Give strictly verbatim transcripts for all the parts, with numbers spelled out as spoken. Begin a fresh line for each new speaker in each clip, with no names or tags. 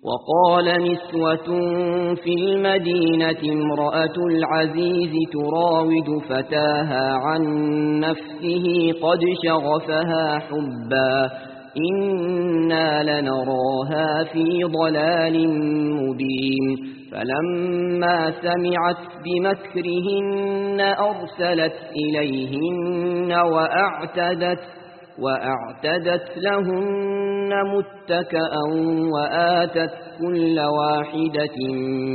وقال نسوة في المدينة امرأة العزيز تراود فتاها عن نفسه قد شغفها حبا إنا لنراها في ضلال مبين فلما سمعت بمكرهن أرسلت إليهن وأعتدت وأعتدت لهن متكأ وآتت كل واحدة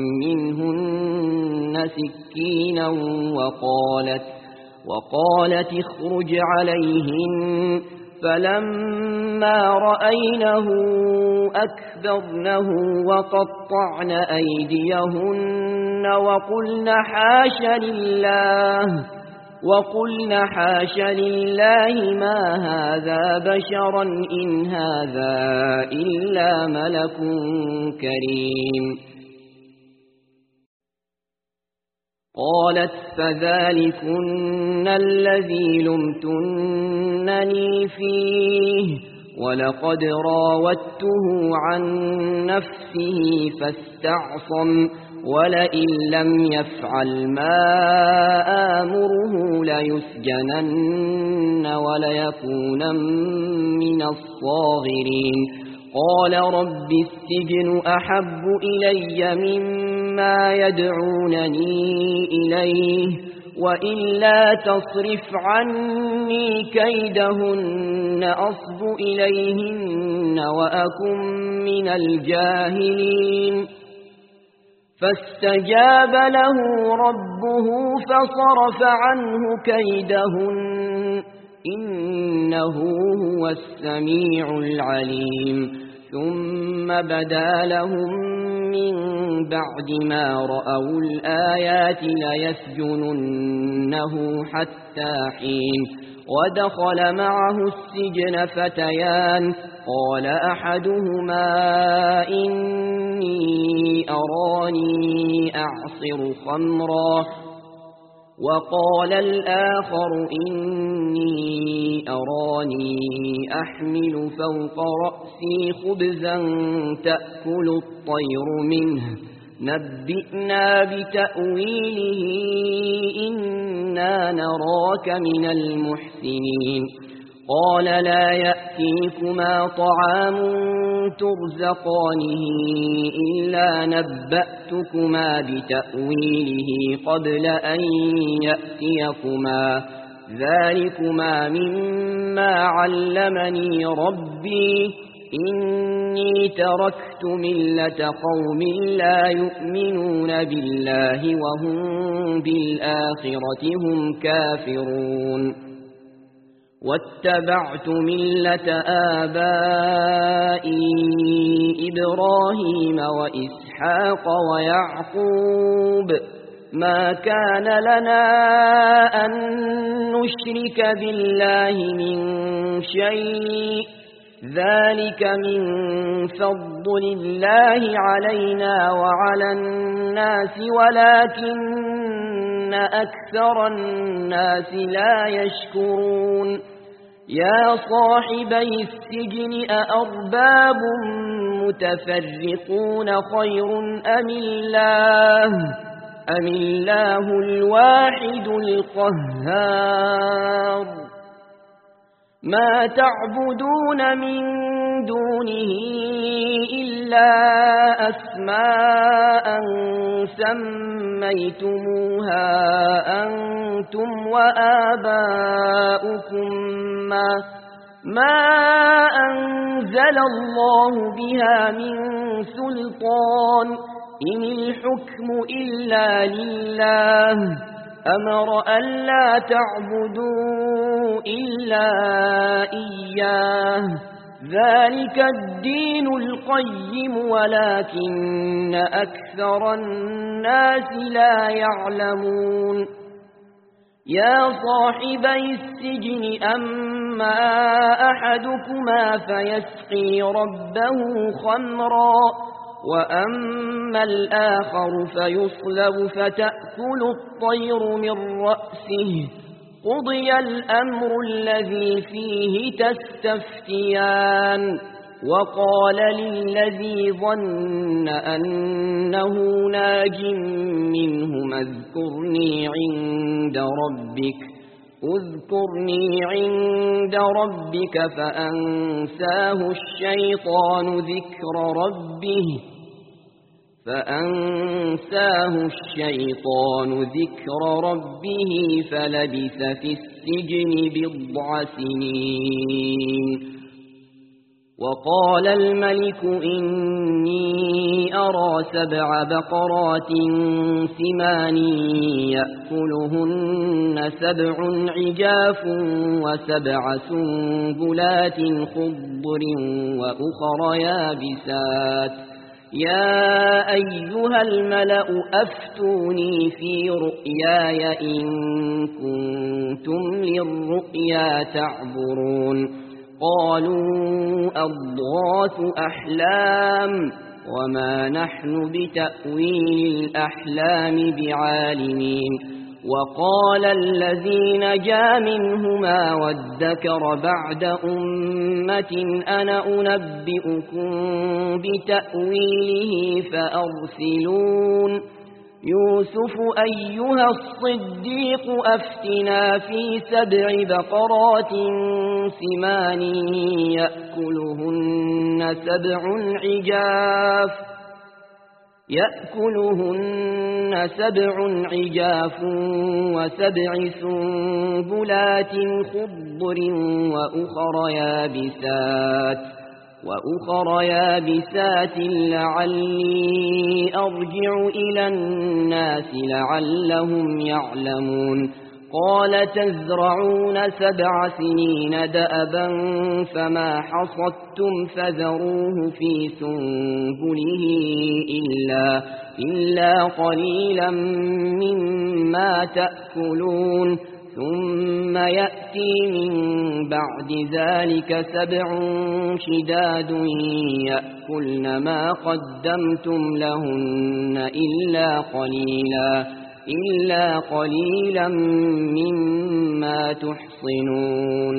منهن سكينا وقالت وقالت اخرج عليهن فلما رأينه أكبرنه وقطعن أيديهن وقلن حاش لله وقلن حاش لله ما هذا بشرا إن هذا إلا ملك كريم. قالت فذلكن الذي لمتنني فيه ولقد راودته عن نفسه فاستعصم ولئن لم يفعل ما آمره ليسجنن وليكون من الصاغرين. قال رب السجن أحب إلي مما يدعونني إليه وإلا تصرف عني كيدهن أصب إليهن وأكن من الجاهلين. فاستجاب له ربه فصرف عنه كيدهن إنه هو السميع العليم. ثم بدا لهم من بعد ما رأوا الآيات ليسجننه حتى حين. ودخل معه السجن فتيان قال أحدهما إني أراني أعصر خمرا وقال الآخر إني أراني أحمل فوق رأسي خبزا تأكل الطير منه نبئنا بتأويله إنا نراك من المحسنين. قال لا يأتيكما طعام ترزقانه إلا نبأتكما بتأويله قبل أن يأتيكما ذلكما مما علمني ربي إني تركت ملة قوم لا يؤمنون بالله وهم بالآخرة هم كافرون واتبعت ملة آبائي إبراهيم وإسحاق ويعقوب ما كان لنا أن نشرك بالله من شيء ذلك من فضل الله علينا وعلى الناس ولكن أكثر الناس لا يشكرون. يا صاحبي السجن أأرباب متفرقون خير أم الله أم الله الواحد القهار. ما تعبدون من دونه إلا أسماء سميتموها أنتم وآباؤكم ما, ما أنزل الله بها من سلطان إن الحكم إلا لله أمر ألا تعبدوا إلا إياه ذلك الدين القيم ولكن أكثر الناس لا يعلمون. يا صاحبي السجن أما أحدكما فيسقي ربه خمرا وأما الآخر فيصلب فتأكل الطير من رأسه قضي الأمر الذي فيه تستفتيان وقال للذي ظن أنه ناج منهما اذكرني عند ربك اذكرني عند ربك فأنساه الشيطان ذكر ربه فأنساه الشيطان ذكر ربه فلبث في السجن بضع سنين. وقال الملك إني أرى سبع بقرات سمان يأكلهن سبع عجاف وسبع سنبلات خضر وأخر يابسات يا أيها الملأ أفتوني في رؤياي إن كنتم للرؤيا تعبرون. قالوا أضغاث أحلام وما نحن بتأويل الأحلام بعالمين. وقال الذي نجا منهما وادكر بعد أمة أنا أنبئكم بتأويله فأرسلون. يوسف أيها الصديق أفتنا في سبع بقرات سمان يأكلهن سبع عجاف يأكلهن سبع عجاف وسبع سنبلات خضر وأخر يابسات وأخر يابسات لعلي أرجع إلى الناس لعلهم يعلمون. قال تزرعون سبع سنين دأبا فما حصدتم فذروه في سنبله إلا, إلا قليلا مما تأكلون. ثم يأتي من بعد ذلك سبع شداد يأكلن ما قدمتم لهن إلا قليلا إلا قليلا مما تحصنون.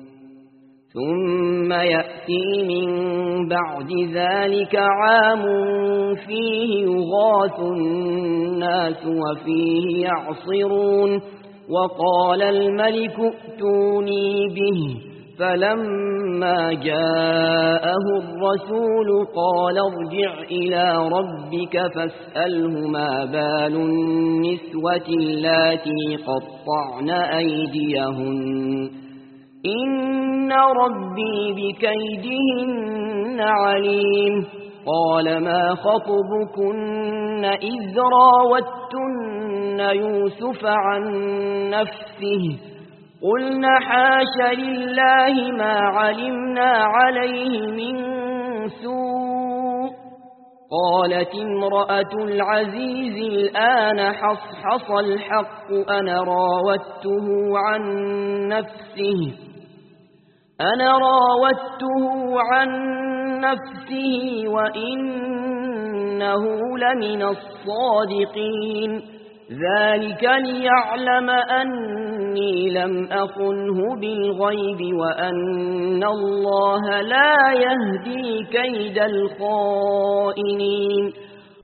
ثم يأتي من بعد ذلك عام فيه يغاث الناس وفيه يعصرون. وقال الملك ائتوني به فلما جاءه الرسول قال ارجع إلى ربك فاسأله ما بال النسوة اللاتي قطعن أيديهن إن ربي بكيدهن عليم. قال ما خطبكن إذ راوتن يوسف عن نفسه قلنا حاش لله ما علمنا عليه من سوء. قالت امرأة العزيز الآن حصحص الحق أنا راودته عن نفسه أنا راودته عن نفسه وإنه لمن الصادقين. ذلك ليعلم أني لم أخنه بالغيب وأن الله لا يهدي كيد الخائنين.